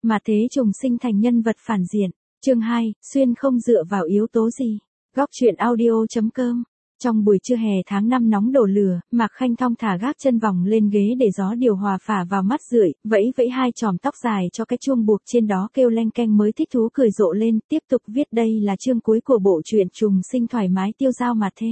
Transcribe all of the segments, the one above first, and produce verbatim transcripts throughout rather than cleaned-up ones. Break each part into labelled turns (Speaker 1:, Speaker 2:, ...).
Speaker 1: Mà thế trùng sinh thành nhân vật phản diện. Chương hai, xuyên không dựa vào yếu tố gì. Góc truyện audio chấm com. Trong buổi trưa hè tháng năm nóng đổ lửa, Mạc Khanh thong thả gác chân vòng lên ghế để gió điều hòa phả vào mắt rượi, vẫy vẫy hai chòm tóc dài cho cái chuông buộc trên đó kêu leng keng mới thích thú cười rộ lên, tiếp tục viết đây là chương cuối của bộ truyện trùng sinh thoải mái tiêu dao mà thế.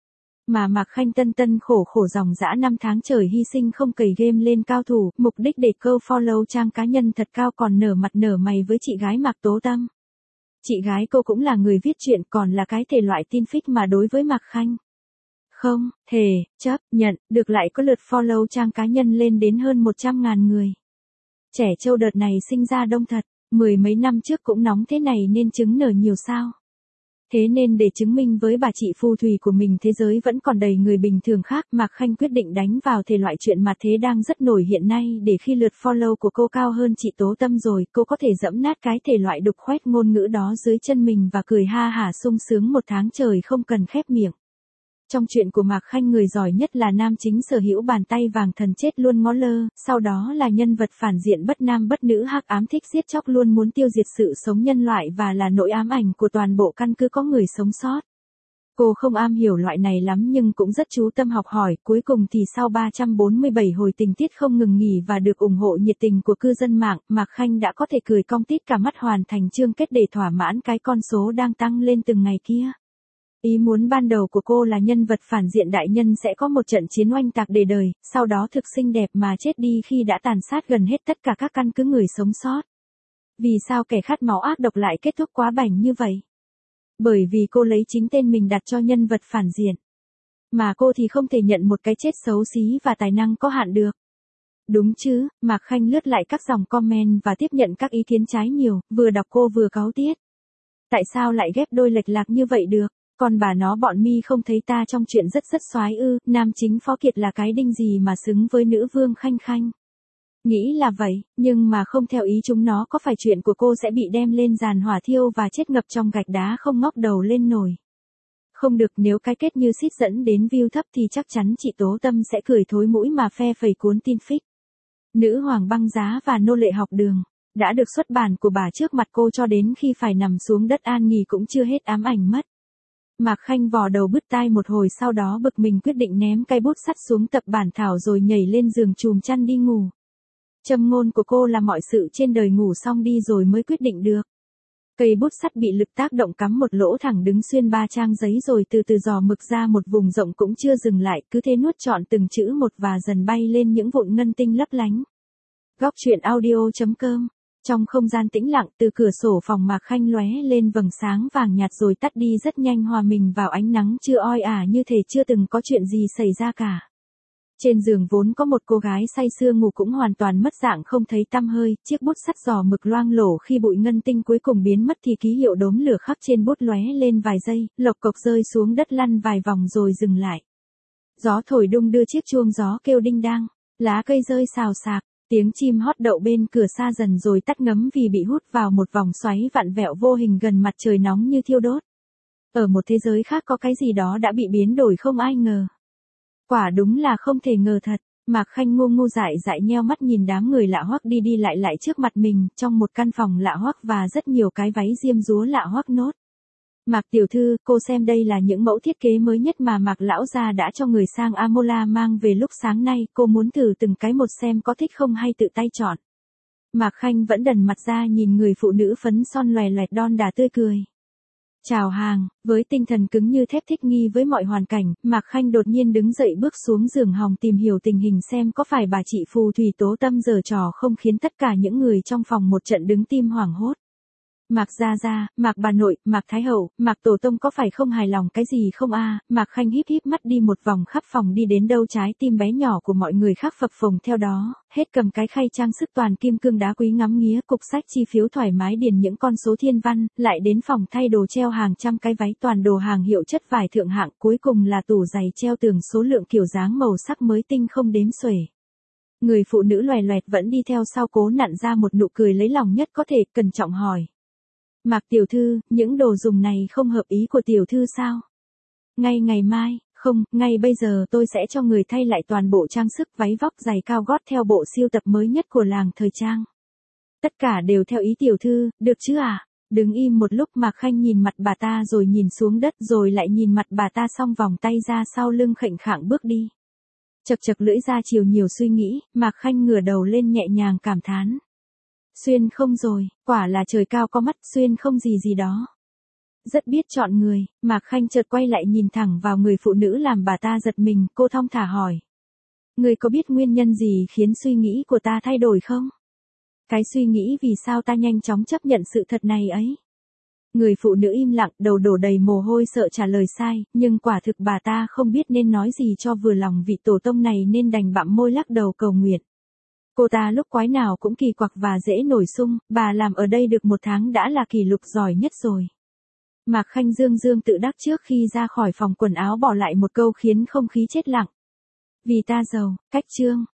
Speaker 1: Mà Mạc Khanh tân tân khổ khổ dòng dã năm tháng trời hy sinh không cày game lên cao thủ, mục đích để câu follow trang cá nhân thật cao còn nở mặt nở mày với chị gái Mạc Tố Tâm. Chị gái cô cũng là người viết truyện còn là cái thể loại tin fic mà đối với Mạc Khanh. Không, thể, chấp, nhận, được lại có lượt follow trang cá nhân lên đến hơn một trăm ngàn người. Trẻ trâu đợt này sinh ra đông thật, mười mấy năm trước cũng nóng thế này nên trứng nở nhiều sao. Thế nên để chứng minh với bà chị phù thủy của mình thế giới vẫn còn đầy người bình thường khác, Mạc Khanh quyết định đánh vào thể loại chuyện mà thế đang rất nổi hiện nay để khi lượt follow của cô cao hơn chị Tố Tâm rồi, cô có thể dẫm nát cái thể loại đục khoét ngôn ngữ đó dưới chân mình và cười ha hả sung sướng một tháng trời không cần khép miệng. Trong chuyện của Mạc Khanh người giỏi nhất là nam chính sở hữu bàn tay vàng thần chết luôn ngó lơ, sau đó là nhân vật phản diện bất nam bất nữ hắc ám thích giết chóc luôn muốn tiêu diệt sự sống nhân loại và là nỗi ám ảnh của toàn bộ căn cứ có người sống sót. Cô không am hiểu loại này lắm nhưng cũng rất chú tâm học hỏi, cuối cùng thì sau ba trăm bốn mươi bảy hồi tình tiết không ngừng nghỉ và được ủng hộ nhiệt tình của cư dân mạng, Mạc Khanh đã có thể cười cong tít cả mắt hoàn thành chương kết để thỏa mãn cái con số đang tăng lên từng ngày kia. Ý muốn ban đầu của cô là nhân vật phản diện đại nhân sẽ có một trận chiến oanh tạc để đời, sau đó thực xinh đẹp mà chết đi khi đã tàn sát gần hết tất cả các căn cứ người sống sót. Vì sao kẻ khát máu ác độc lại kết thúc quá bảnh như vậy? Bởi vì cô lấy chính tên mình đặt cho nhân vật phản diện. Mà cô thì không thể nhận một cái chết xấu xí và tài năng có hạn được. Đúng chứ, Mạc Khanh lướt lại các dòng comment và tiếp nhận các ý kiến trái nhiều, vừa đọc cô vừa cáu tiết. Tại sao lại ghép đôi lệch lạc như vậy được? Còn bà nó bọn mi không thấy ta trong chuyện rất rất soái ư, nam chính Phó Kiệt là cái đinh gì mà xứng với nữ vương Khanh Khanh. Nghĩ là vậy, nhưng mà không theo ý chúng nó có phải chuyện của cô sẽ bị đem lên giàn hỏa thiêu và chết ngập trong gạch đá không ngóc đầu lên nổi. Không được, nếu cái kết như xít dẫn đến view thấp thì chắc chắn chị Tố Tâm sẽ cười thối mũi mà phe phẩy cuốn tin fic. Nữ hoàng băng giá và nô lệ học đường đã được xuất bản của bà trước mặt cô cho đến khi phải nằm xuống đất an nghỉ cũng chưa hết ám ảnh mất. Mạc Khanh vò đầu bứt tai một hồi sau đó bực mình quyết định ném cây bút sắt xuống tập bản thảo rồi nhảy lên giường chùm chăn đi ngủ. Châm ngôn của cô là mọi sự trên đời ngủ xong đi rồi mới quyết định được. Cây bút sắt bị lực tác động cắm một lỗ thẳng đứng xuyên ba trang giấy rồi từ từ dò mực ra một vùng rộng cũng chưa dừng lại, cứ thế nuốt trọn từng chữ một và dần bay lên những vụn ngân tinh lấp lánh. Góc truyện audio chấm com. Trong không gian tĩnh lặng, từ cửa sổ phòng Mạc Khanh lóe lên vầng sáng vàng nhạt rồi tắt đi rất nhanh hòa mình vào ánh nắng chưa oi ả như thể chưa từng có chuyện gì xảy ra cả. Trên giường vốn có một cô gái say sưa ngủ cũng hoàn toàn mất dạng không thấy tăm hơi, chiếc bút sắt giò mực loang lổ khi bụi ngân tinh cuối cùng biến mất thì ký hiệu đốm lửa khắc trên bút lóe lên vài giây, lộc cộc rơi xuống đất lăn vài vòng rồi dừng lại. Gió thổi đung đưa chiếc chuông gió kêu đinh đang, lá cây rơi xào xạc. Tiếng chim hót đậu bên cửa xa dần rồi tắt ngấm vì bị hút vào một vòng xoáy vặn vẹo vô hình gần mặt trời nóng như thiêu đốt. Ở một thế giới khác có cái gì đó đã bị biến đổi không ai ngờ. Quả đúng là không thể ngờ thật. Mạc Khanh ngu ngu dại dại nheo mắt nhìn đám người lạ hoắc đi đi lại lại trước mặt mình trong một căn phòng lạ hoắc và rất nhiều cái váy diêm dúa lạ hoắc nốt. Mạc tiểu thư, cô xem đây là những mẫu thiết kế mới nhất mà Mạc lão gia đã cho người sang Amola mang về lúc sáng nay, cô muốn thử từng cái một xem có thích không hay tự tay chọn. Mạc Khanh vẫn đần mặt ra nhìn người phụ nữ phấn son loè loẹt đon đà tươi cười. Chào hàng, với tinh thần cứng như thép thích nghi với mọi hoàn cảnh, Mạc Khanh đột nhiên đứng dậy bước xuống giường hòng tìm hiểu tình hình xem có phải bà chị phù thủy Tố Tâm giở trò không khiến tất cả những người trong phòng một trận đứng tim hoảng hốt. Mạc gia gia, Mạc bà nội, Mạc thái hậu, Mạc tổ tông có phải không hài lòng cái gì không a? Mạc Khanh híp híp mắt đi một vòng khắp phòng đi đến đâu trái tim bé nhỏ của mọi người khác phập phồng theo đó, hết cầm cái khay trang sức toàn kim cương đá quý ngắm nghía cục sách chi phiếu thoải mái điền những con số thiên văn, lại đến phòng thay đồ treo hàng trăm cái váy toàn đồ hàng hiệu chất vải thượng hạng, cuối cùng là tủ giày treo tường số lượng kiểu dáng màu sắc mới tinh không đếm xuể. Người phụ nữ loè loẹt vẫn đi theo sau cố nặn ra một nụ cười lấy lòng nhất có thể, cẩn trọng hỏi. Mạc tiểu thư, những đồ dùng này không hợp ý của tiểu thư sao? Ngay ngày mai, không, ngay bây giờ tôi sẽ cho người thay lại toàn bộ trang sức váy vóc giày cao gót theo bộ siêu tập mới nhất của làng thời trang. Tất cả đều theo ý tiểu thư, được chứ à? Đứng im một lúc Mạc Khanh nhìn mặt bà ta rồi nhìn xuống đất rồi lại nhìn mặt bà ta xong vòng tay ra sau lưng khệnh khạng bước đi. Chật chật lưỡi ra chiều nhiều suy nghĩ, Mạc Khanh ngửa đầu lên nhẹ nhàng cảm thán. Xuyên không rồi, quả là trời cao có mắt, xuyên không gì gì đó. Rất biết chọn người, Mạc Khanh chợt quay lại nhìn thẳng vào người phụ nữ làm bà ta giật mình, cô thong thả hỏi. Người có biết nguyên nhân gì khiến suy nghĩ của ta thay đổi không? Cái suy nghĩ vì sao ta nhanh chóng chấp nhận sự thật này ấy? Người phụ nữ im lặng, đầu đổ đầy mồ hôi sợ trả lời sai, nhưng quả thực bà ta không biết nên nói gì cho vừa lòng vị tổ tông này nên đành bặm môi lắc đầu cầu nguyện. Cô ta lúc quái nào cũng kỳ quặc và dễ nổi sung, bà làm ở đây được một tháng đã là kỷ lục giỏi nhất rồi. Mạc Khanh dương dương tự đắc trước khi ra khỏi phòng quần áo bỏ lại một câu khiến không khí chết lặng. Vì ta giàu, cách trương.